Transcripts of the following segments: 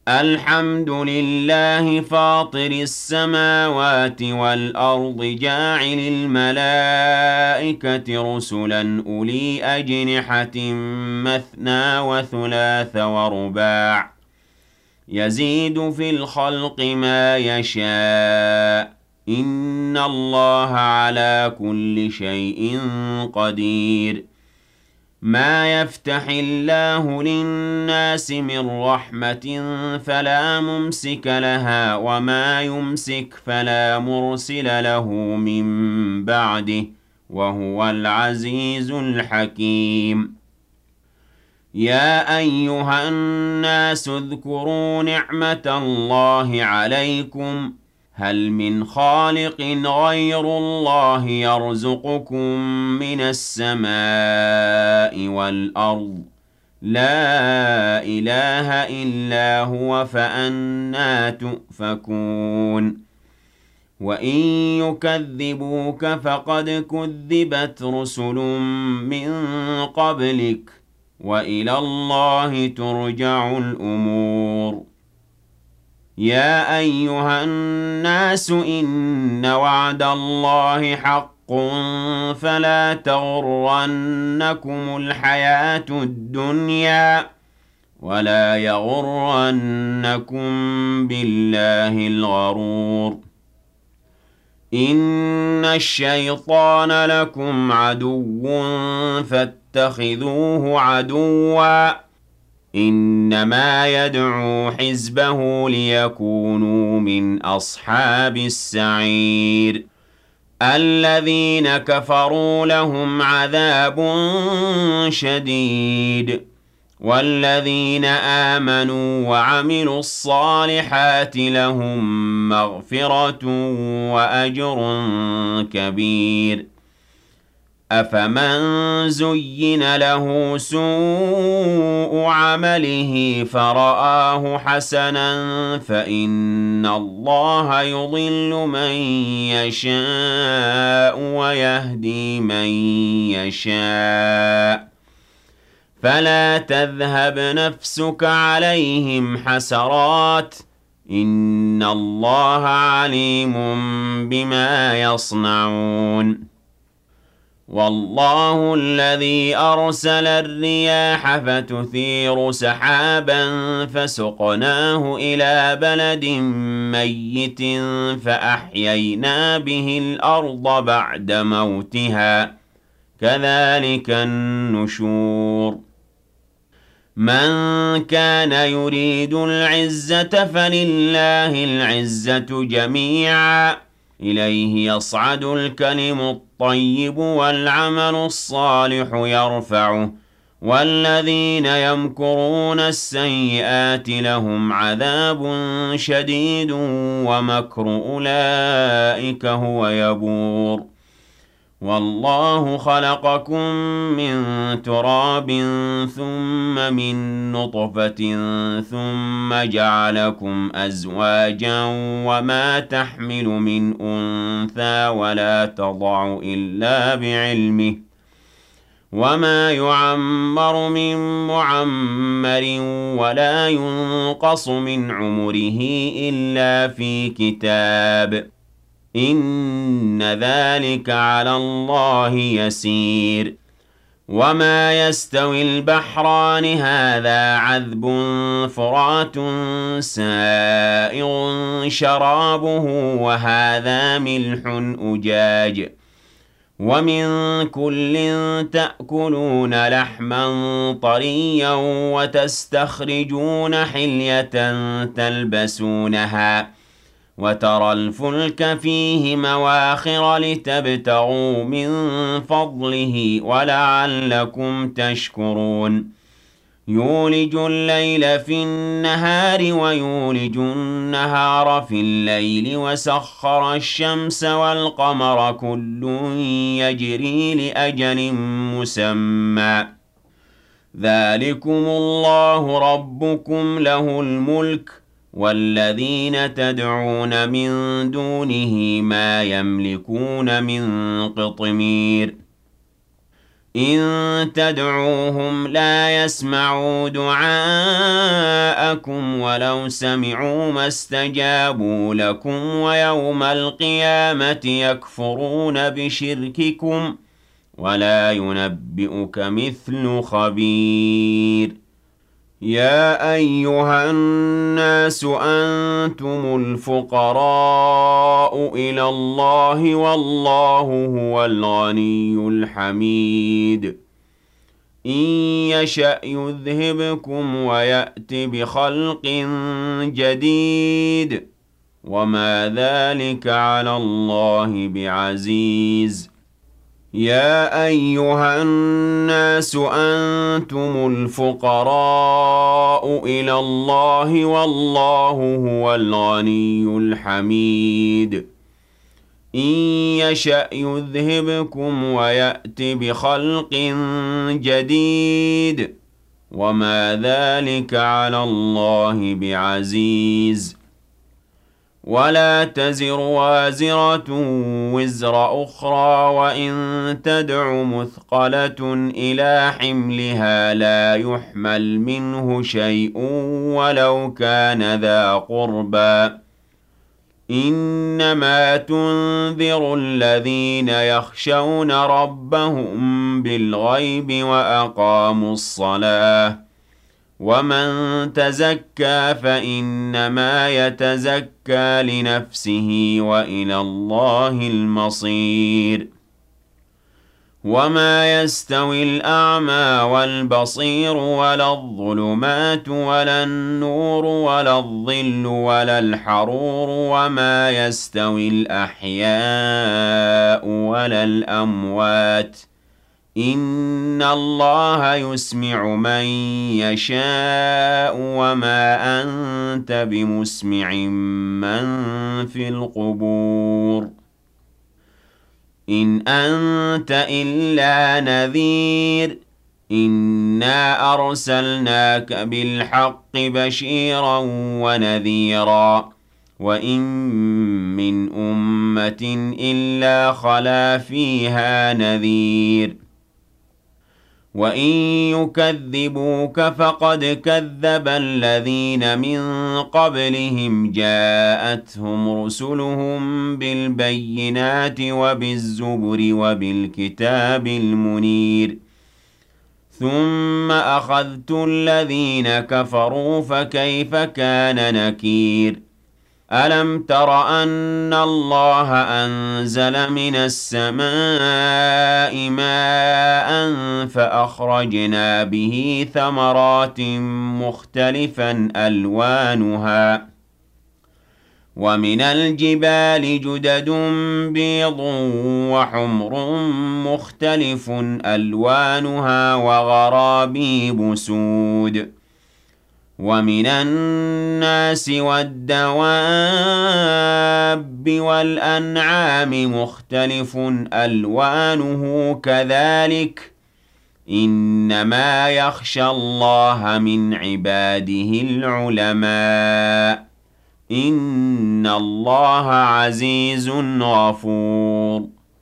الحمد لله فاطر السماوات والأرض جاعل الملائكة رسلا أولي أجنحة مثنى وثلاث ورباع يزيد في الخلق ما يشاء إن الله على كل شيء قدير ما يفتح الله للناس من رحمة فلا ممسك لها وما يمسك فلا مرسل له من بعده وهو العزيز الحكيم يا أيها الناس اذكروا نعمة الله عليكم هل من خالق غير الله يرزقكم من السماء والأرض لا إله إلا هو فأنى تؤفكون وإن يكذبوك فقد كذبت رسل من قبلك وإلى الله ترجع الأمور يا أيها الناس إن وعد الله حق فلا تغرنكم الحياة الدنيا ولا يغرنكم بالله الغرور إن الشيطان لكم عدو فاتخذوه عدوا إنما يدعو حزبه ليكونوا من أصحاب السعير الذين كفروا لهم عذاب شديد والذين آمنوا وعملوا الصالحات لهم مغفرة وأجر كبير أفمن زين له سوء عمله فرآه حسنا فإن الله يضل من يشاء ويهدي من يشاء فلا تذهب نفسك عليهم حسرات إن الله عليم بما يصنعون والله الذي أرسل الرياح فتثير سحابا فسقناه إلى بلد ميت فأحيينا به الأرض بعد موتها كذلك النشور من كان يريد العزة فلله العزة جميعا إليه يصعد الكلم الطيب والعمل الصالح يرفعه والذين يمكرون السيئات لهم عذاب شديد ومكر أولئك هو يبور والله خلقكم من تراب ثم من نطفة ثم جعلكم أزواجا وما تحمل من أنثى ولا تضع إلا بعلمه وما يعمر من معمر ولا ينقص من عمره إلا في كتاب إن ذلك على الله يسير وما يستوي البحران هذا عذب فرات سائغ شرابه وهذا ملح أجاج ومن كل تأكلون لحما طريا وتستخرجون حلية تلبسونها وترى الفلك فيه مواخر لتبتغوا من فضله ولعلكم تشكرون يولج الليل في النهار ويولج النهار في الليل وسخر الشمس والقمر كل يجري لأجل مسمى ذلكم الله ربكم له الملك والذين تدعون من دونه ما يملكون من قطمير إن تدعوهم لا يسمعوا دعاءكم ولو سمعوا ما استجابوا لكم ويوم القيامة يكفرون بشرككم ولا ينبئك مثل خبير. يا أيها الناس أنتم الفقراء إلى الله والله هو الغني الحميد. إن يشأ يذهبكم ويأت بخلق جديد وما ذلك على الله بعزيز. يا أيها الناس أنتم الفقراء إلى الله والله هو الغني الحميد. إن يشأ يذهبكم ويأت بخلق جديد وما ذلك على الله بعزيز. ولا تزر وازرة وزر أخرى وإن تدع مثقلة إلى حملها لا يحمل منه شيء ولو كان ذا قربى. إنما تنذر الذين يخشون ربهم بالغيب وأقاموا الصلاة ومن تزكى فإنما يتزكى لنفسه وإلى الله المصير. وما يستوي الأعمى والبصير ولا الظلمات ولا النور ولا الظل ولا الحرور وما يستوي الأحياء ولا الأموات إن الله يسمع من يشاء وما أنت بمسمع من في القبور إن أنت إلا نذير. إنا أرسلناك بالحق بشيرا ونذيرا وإن من أمة إلا خلا فيها نذير. وإن يكذبوك فقد كذب الذين من قبلهم جاءتهم رسلهم بالبينات وبالزبر وبالكتاب المنير ثم أخذت الذين كفروا فكيف كان نكير. ألم تر أن الله أنزل من السماء ماء فأخرجنا به ثمرات مختلفا ألوانها ومن الجبال جدد بيض وحمر مختلف ألوانها وغرابيب سود ومن الناس والدواب والأنعام مختلف ألوانه كذلك إنما يخشى الله من عباده العلماء إن الله عزيز غفور.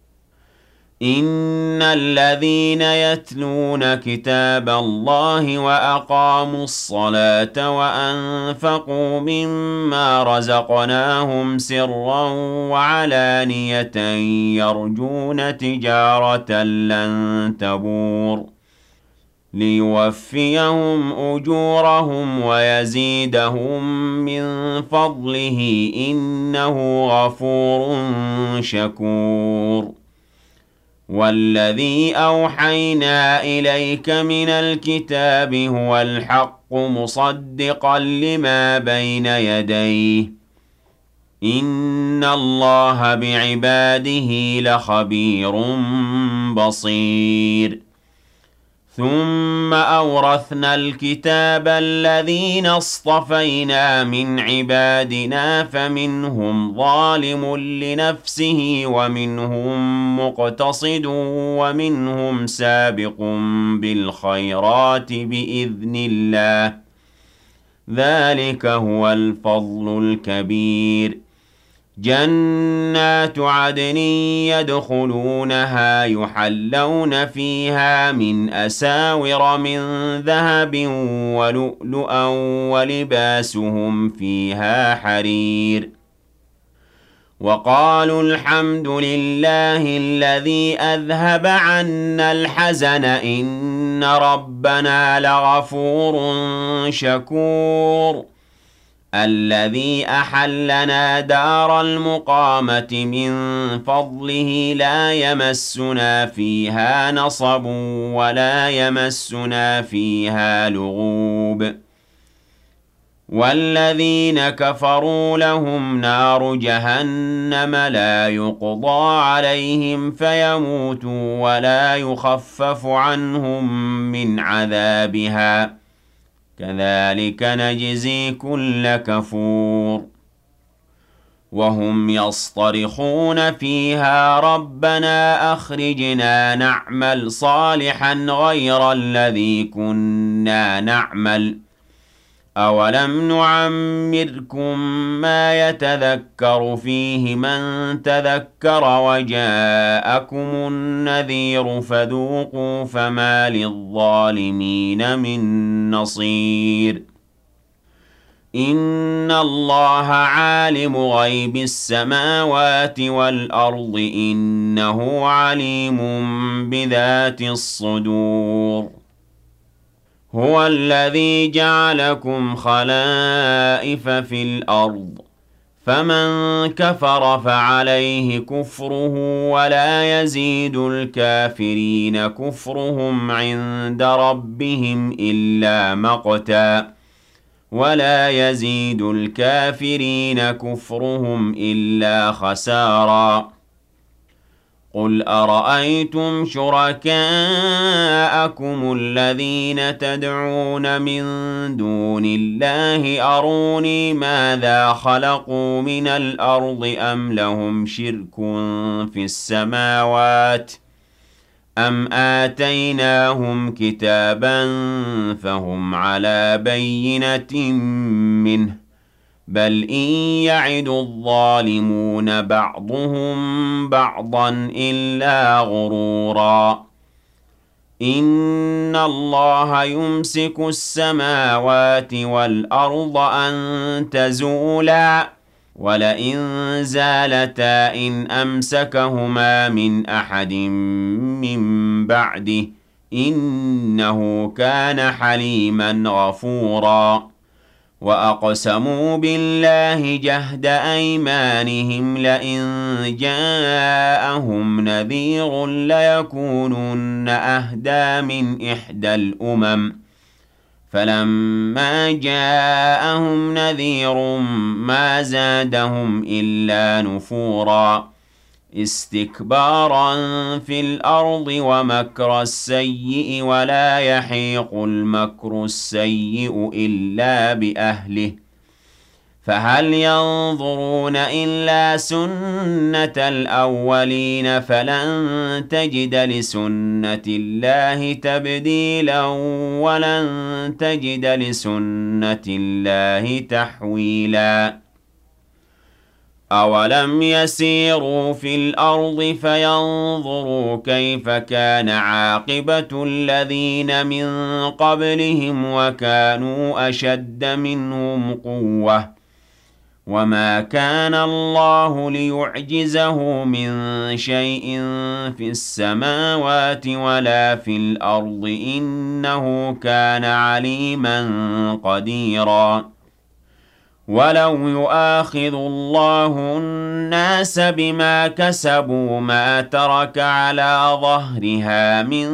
إن الذين يتلون كتاب الله وأقاموا الصلاة وأنفقوا مما رزقناهم سرا وعلانية يرجون تجارة لن تبور ليوفيهم أجورهم ويزيدهم من فضله إنه غفور شكور. والذي أوحينا إليك من الكتاب هو الحق مصدقا لما بين يديه إن الله بعباده لخبير بصير. ثم أورثنا الكتاب الذين اصطفينا من عبادنا فمنهم ظالم لنفسه ومنهم مقتصد ومنهم سابق بالخيرات بإذن الله ذلك هو الفضل الكبير. جنات عدن يدخلونها يحلون فيها من أساور من ذهب ولؤلؤا ولباسهم فيها حرير وقالوا الحمد لله الذي أذهب عنا الحزن إن ربنا لغفور شكور الذي أحلنا دار المقامة من فضله لا يمسنا فيها نصب ولا يمسنا فيها لغوب والذين كفروا لهم نار جهنم لا يقضى عليهم فيموتوا ولا يخفف عنهم من عذابها كذلك نجزي كل كفور وهم يصطرخون فيها ربنا أخرجنا نعمل صالحا غير الذي كنا نعمل أولم نعمركم ما يتذكر فيه من تذكر وجاءكم النذير فذوقوا فما للظالمين من نصير إن الله عالم غيب السماوات والأرض إنه عليم بذات الصدور هو الذي جعلكم خلائف في الأرض فمن كفر فعليه كفره ولا يزيد الكافرين كفرهم عند ربهم إلا مقتا ولا يزيد الكافرين كفرهم إلا خسارا قل أرأيتم شركاءكم الذين تدعون من دون الله أروني ماذا خلقوا من الأرض أم لهم شرك في السماوات أم آتيناهم كتابا فهم على بينة منه بل إن يعد الظالمون بعضهم بعضا إلا غرورا إن الله يمسك السماوات والأرض أن تزولا ولئن زالتا إن أمسكهما من أحد من بعده إنه كان حليما غفورا وأقسموا بالله جهد أيمانهم لئن جاءهم نذير ليكونن أهدى من إحدى الأمم فلما جاءهم نذير ما زادهم إلا نفورا استكبارا في الأرض ومكر السيء ولا يحيق المكر السيء إلا بأهله فهل ينظرون إلا سنة الأولين فلن تجد لسنة الله تبديلا ولن تجد لسنة الله تحويلا أولم يسيروا في الأرض فينظروا كيف كان عاقبة الذين من قبلهم وكانوا أشد منهم قوة وما كان الله ليعجزه من شيء في السماوات ولا في الأرض إنه كان عليما قديرا ولو يؤاخذ الله الناس بما كسبوا ما ترك على ظهرها من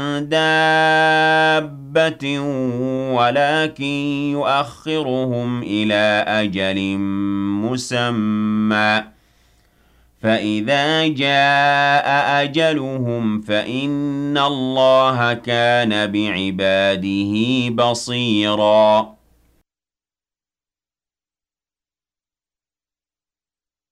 دابة ولكن يؤخرهم إلى أجل مسمى فإذا جاء أجلهم فإن الله كان بعباده بصيراً